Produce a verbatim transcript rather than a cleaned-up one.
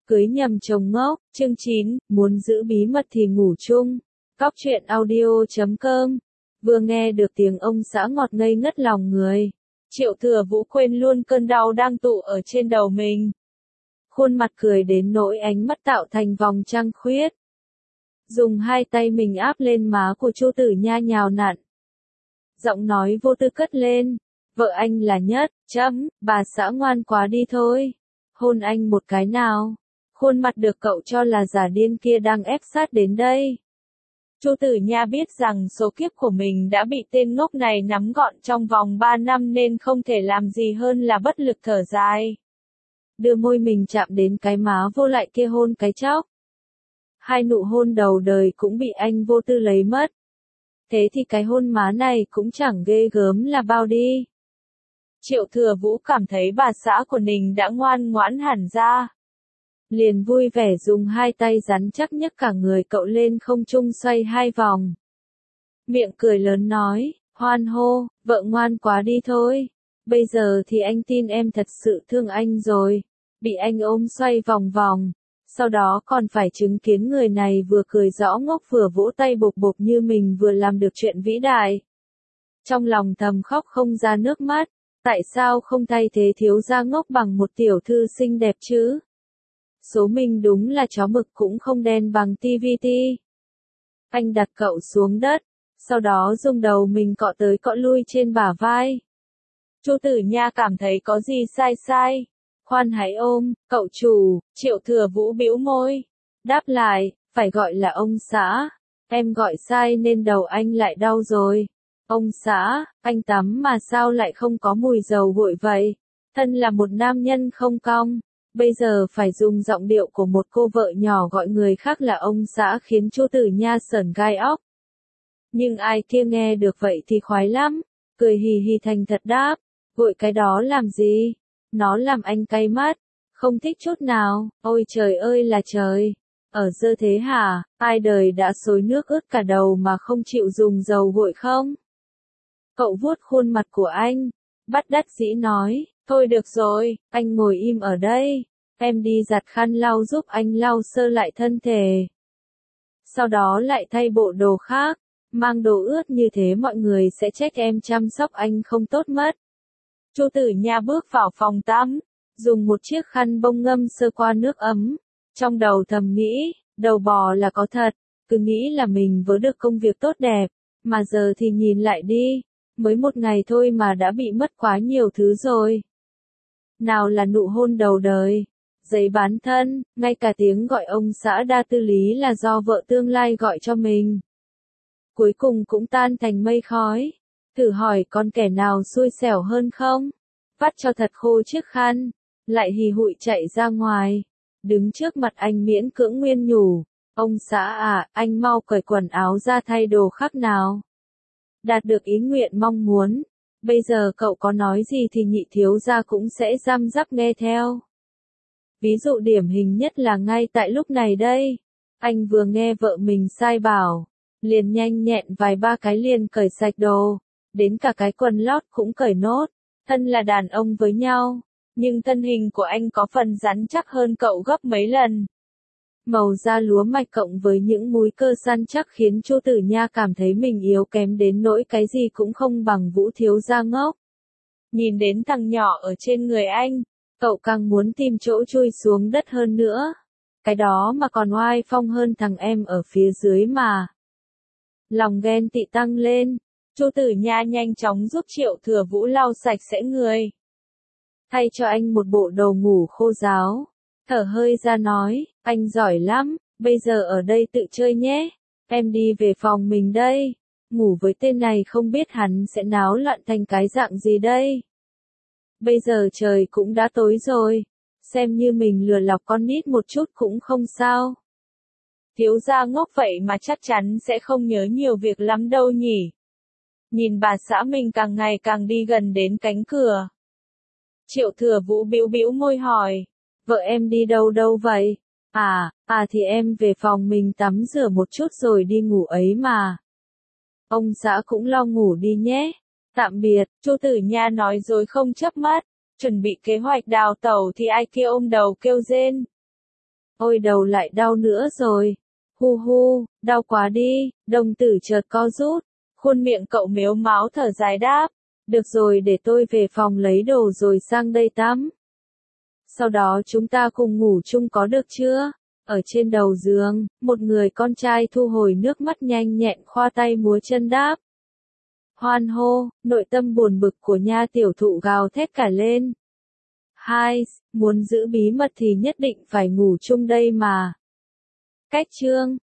Cưới nhầm chồng ngốc, chương chín, muốn giữ bí mật thì ngủ chung. Cóc truyện audio chấm com. Vừa nghe được tiếng ông xã ngọt ngây ngất lòng người. Triệu Thừa Vũ quên luôn cơn đau đang tụ ở trên đầu mình. Khuôn mặt cười đến nỗi ánh mắt tạo thành vòng trăng khuyết. Dùng hai tay mình áp lên má của Chu Tử Nha nhào nặn. Giọng nói vô tư cất lên. Vợ anh là nhất, chấm, bà xã ngoan quá đi thôi. Hôn anh một cái nào. Khuôn mặt được cậu cho là giả điên kia đang ép sát đến đây. Chu Tử Nha biết rằng số kiếp của mình đã bị tên ngốc này nắm gọn trong vòng ba năm nên không thể làm gì hơn là bất lực thở dài. Đưa môi mình chạm đến cái má vô lại kia hôn cái chóc. Hai nụ hôn đầu đời cũng bị anh vô tư lấy mất. Thế thì cái hôn má này cũng chẳng ghê gớm là bao đi. Triệu Thừa Vũ cảm thấy bà xã của mình đã ngoan ngoãn hẳn ra. Liền vui vẻ dùng hai tay rắn chắc nhấc cả người cậu lên không trung xoay hai vòng. Miệng cười lớn nói, hoan hô, vợ ngoan quá đi thôi. Bây giờ thì anh tin em thật sự thương anh rồi. Bị anh ôm xoay vòng vòng. Sau đó còn phải chứng kiến người này vừa cười rõ ngốc vừa vỗ tay bộp bộp như mình vừa làm được chuyện vĩ đại. Trong lòng thầm khóc không ra nước mắt. Tại sao không thay thế thiếu gia ngốc bằng một tiểu thư xinh đẹp chứ? Số mình đúng là chó mực cũng không đen bằng ti vi ti. Anh đặt cậu xuống đất, sau đó dùng đầu mình cọ tới cọ lui trên bả vai. Chu Tử Nha cảm thấy có gì sai sai. Khoan hãy ôm, cậu chủ. Triệu Thừa Vũ bĩu môi. Đáp lại, phải gọi là ông xã. Em gọi sai nên đầu anh lại đau rồi. Ông xã, anh tắm mà sao lại không có mùi dầu gội vậy? Thân là một nam nhân không cong. Bây giờ phải dùng giọng điệu của một cô vợ nhỏ gọi người khác là ông xã khiến Chu Tử Nha sởn gai óc. Nhưng ai kia nghe được vậy thì khoái lắm. Cười hì hì thành thật đáp. Gội cái đó làm gì? Nó làm anh cay mắt. Không thích chút nào. Ôi trời ơi là trời. Ở dơ thế hả? Ai đời đã xối nước ướt cả đầu mà không chịu dùng dầu gội không? Cậu vuốt khuôn mặt của anh. Bắt đắc dĩ nói. Thôi được rồi, anh ngồi im ở đây. Em đi giặt khăn lau giúp anh lau sơ lại thân thể. Sau đó lại thay bộ đồ khác. Mang đồ ướt như thế mọi người sẽ trách em chăm sóc anh không tốt mất. Chu Tử Nha bước vào phòng tắm. Dùng một chiếc khăn bông ngâm sơ qua nước ấm. Trong đầu thầm nghĩ, đầu bò là có thật. Cứ nghĩ là mình vớ được công việc tốt đẹp. Mà giờ thì nhìn lại đi. Mới một ngày thôi mà đã bị mất quá nhiều thứ rồi. Nào là nụ hôn đầu đời, giấy bán thân, ngay cả tiếng gọi ông xã đa tư lý là do vợ tương lai gọi cho mình. Cuối cùng cũng tan thành mây khói. Thử hỏi con kẻ nào xui xẻo hơn không? Vắt cho thật khô chiếc khăn, lại hì hụi chạy ra ngoài. Đứng trước mặt anh miễn cưỡng nguyên nhủ. Ông xã à, anh mau cởi quần áo ra thay đồ khác nào. Đạt được ý nguyện mong muốn. Bây giờ cậu có nói gì thì nhị thiếu gia cũng sẽ răm rắp nghe theo. Ví dụ điển hình nhất là ngay tại lúc này đây. Anh vừa nghe vợ mình sai bảo. Liền nhanh nhẹn vài ba cái liền cởi sạch đồ. Đến cả cái quần lót cũng cởi nốt. Thân là đàn ông với nhau. Nhưng thân hình của anh có phần rắn chắc hơn cậu gấp mấy lần. Màu da lúa mạch cộng với những múi cơ săn chắc khiến Chu Tử Nha cảm thấy mình yếu kém đến nỗi cái gì cũng không bằng Vũ thiếu gia ngốc. Nhìn đến thằng nhỏ ở trên người anh, cậu càng muốn tìm chỗ chui xuống đất hơn nữa. Cái đó mà còn oai phong hơn thằng em ở phía dưới mà. Lòng ghen tị tăng lên, Chu Tử Nha nhanh chóng giúp Triệu Thừa Vũ lau sạch sẽ người. Thay cho anh một bộ đồ ngủ khô ráo. Thở hơi ra nói, anh giỏi lắm, bây giờ ở đây tự chơi nhé. Em đi về phòng mình đây. Ngủ với tên này không biết hắn sẽ náo loạn thành cái dạng gì đây. Bây giờ trời cũng đã tối rồi. Xem như mình lừa lọc con nít một chút cũng không sao. Thiếu gia ngốc vậy mà chắc chắn sẽ không nhớ nhiều việc lắm đâu nhỉ. Nhìn bà xã mình càng ngày càng đi gần đến cánh cửa. Triệu Thừa Vũ bĩu bĩu môi hỏi. Vợ em đi đâu đâu vậy? À, à thì em về phòng mình tắm rửa một chút rồi đi ngủ ấy mà. Ông xã cũng lo ngủ đi nhé. Tạm biệt, Chu Tử Nha nói rồi không chớp mắt. Chuẩn bị kế hoạch đào tẩu thì ai kia ôm đầu kêu rên. Ôi đầu lại đau nữa rồi. Hu hu, đau quá đi, đồng tử chợt co rút. Khuôn miệng cậu mếu máo thở dài đáp. Được rồi, để tôi về phòng lấy đồ rồi sang đây tắm. Sau đó chúng ta cùng ngủ chung có được chưa? Ở trên đầu giường, một người con trai thu hồi nước mắt nhanh nhẹn khoa tay múa chân đáp. Hoan hô, nội tâm buồn bực của nha tiểu thụ gào thét cả lên. Hai, muốn giữ bí mật thì nhất định phải ngủ chung đây mà. Cách chương